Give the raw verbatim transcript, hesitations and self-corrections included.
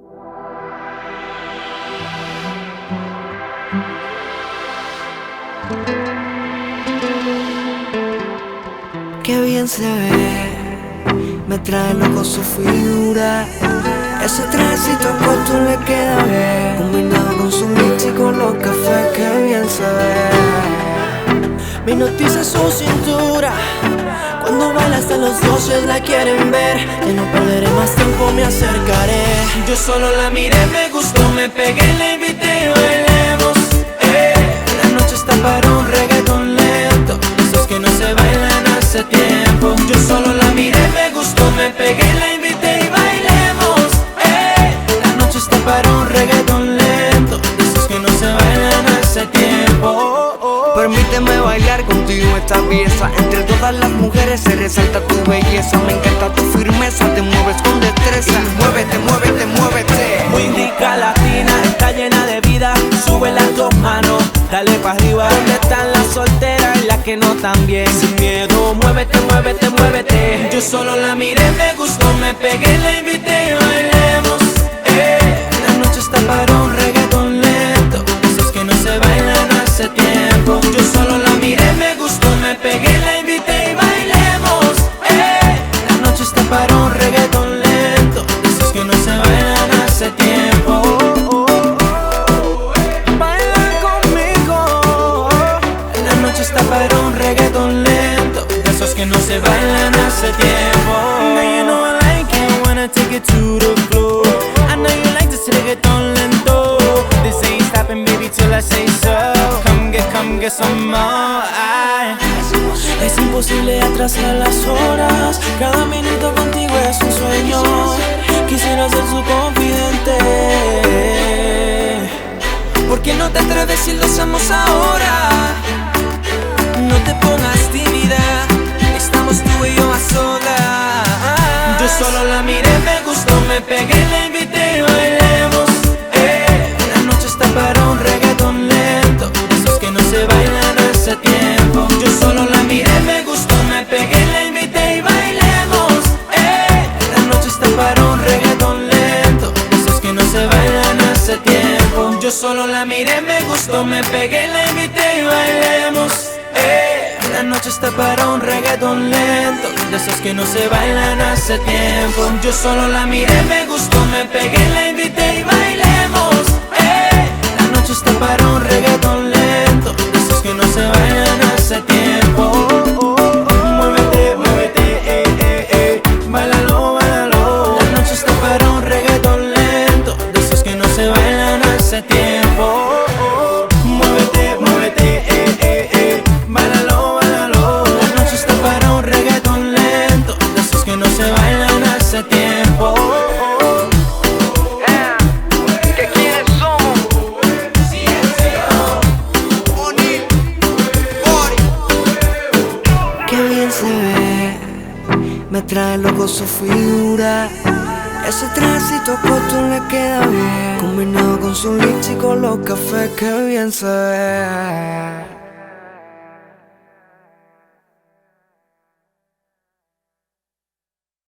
Qué bien se ve, me trae loco su figura. Ese trajecito corto le queda bien, combinado con su lips y con los cafés. Qué bien se ve, me hipnotiza su cintura. Cuando baila hasta los dioses la quieren ver. Que no perderé más tiempo, me acercaré. Yo solo la miré, me gustó, me pegué, la invité y bailemos. eh. La noche está para un reggaetón lento, Esos que no se bailan hace tiempo. yo solo la miré, me gustó, me pegué, la invité y bailemos. eh. La noche está para un reggaetón lento, Esos que no se bailan hace tiempo. Permíteme bailar contigo esta pieza. Entre todas las mujeres se resalta tu belleza. Me encanta tu firmeza, te mueves con destreza. Muévete, muévete, muévete. Muy rica latina, está llena de vida. Sube las dos manos, dale pa' arriba. ¿Dónde están las solteras y las que no tan bien? Sin miedo, muévete, muévete, muévete. Yo solo la miré, me gustó, me pegué, la invité y bailemos. eh. La noche está para un reggaetón lento, Esos que no se bailan hace tiempo. yo solo la miré, me gustó, me pegué, la invité y bailemos. eh. La noche está para un reggaetón lento, Esos que no se bailan hace tiempo. baila conmigo. La noche está para un reggaetón lento, Esos que no se bailan hace tiempo. Now you know I like it when I take it to the floor. I know you like this reggaeton lento. This ain't stopping, baby, till I say so. Come get, come get some more. Ay. Es imposible atrasar las horas. Cada minuto contigo es un sueño. Quisiera ser su confidente. ¿Por qué no te atreves si lo hacemos ahora? No te pongas tímida, estamos tú y yo a solas. Yo solo la miré, me gustó, me pegué, la invité y bailemos. eh. La noche está para un reggaetón lento, Esos que no se bailan hace tiempo. yo solo la miré, me gustó, me pegué, la invité y bailemos. eh. La noche está para un reggaetón lento, Esos que no se bailan hace tiempo. yo solo la miré, me gustó, me pegué, la invité y bailemos. eh. La noche está para un reggaetón lento, De esos que no se bailan hace tiempo. yo solo la miré, me gustó, me pegué, la invité y bailemos. eh. La noche está para un reggaetón lento, De esos que no se bailan hace tiempo. muévete, muévete, eh, eh, eh. Báilalo, báilalo. La noche está para un reggaetón lento, De esos que no se bailan hace tiempo. muévete, muévete, eh, eh, eh. Báilalo, báilalo. La noche está para un reggaetón lento, De esos que no se bailan hace tiempo. ¿Qué quieres somos? Qué bien se ve, me trae loco su figura. Ese trajecito corto le queda bien, combinado con su lips y con los cafés. Qué bien se ve.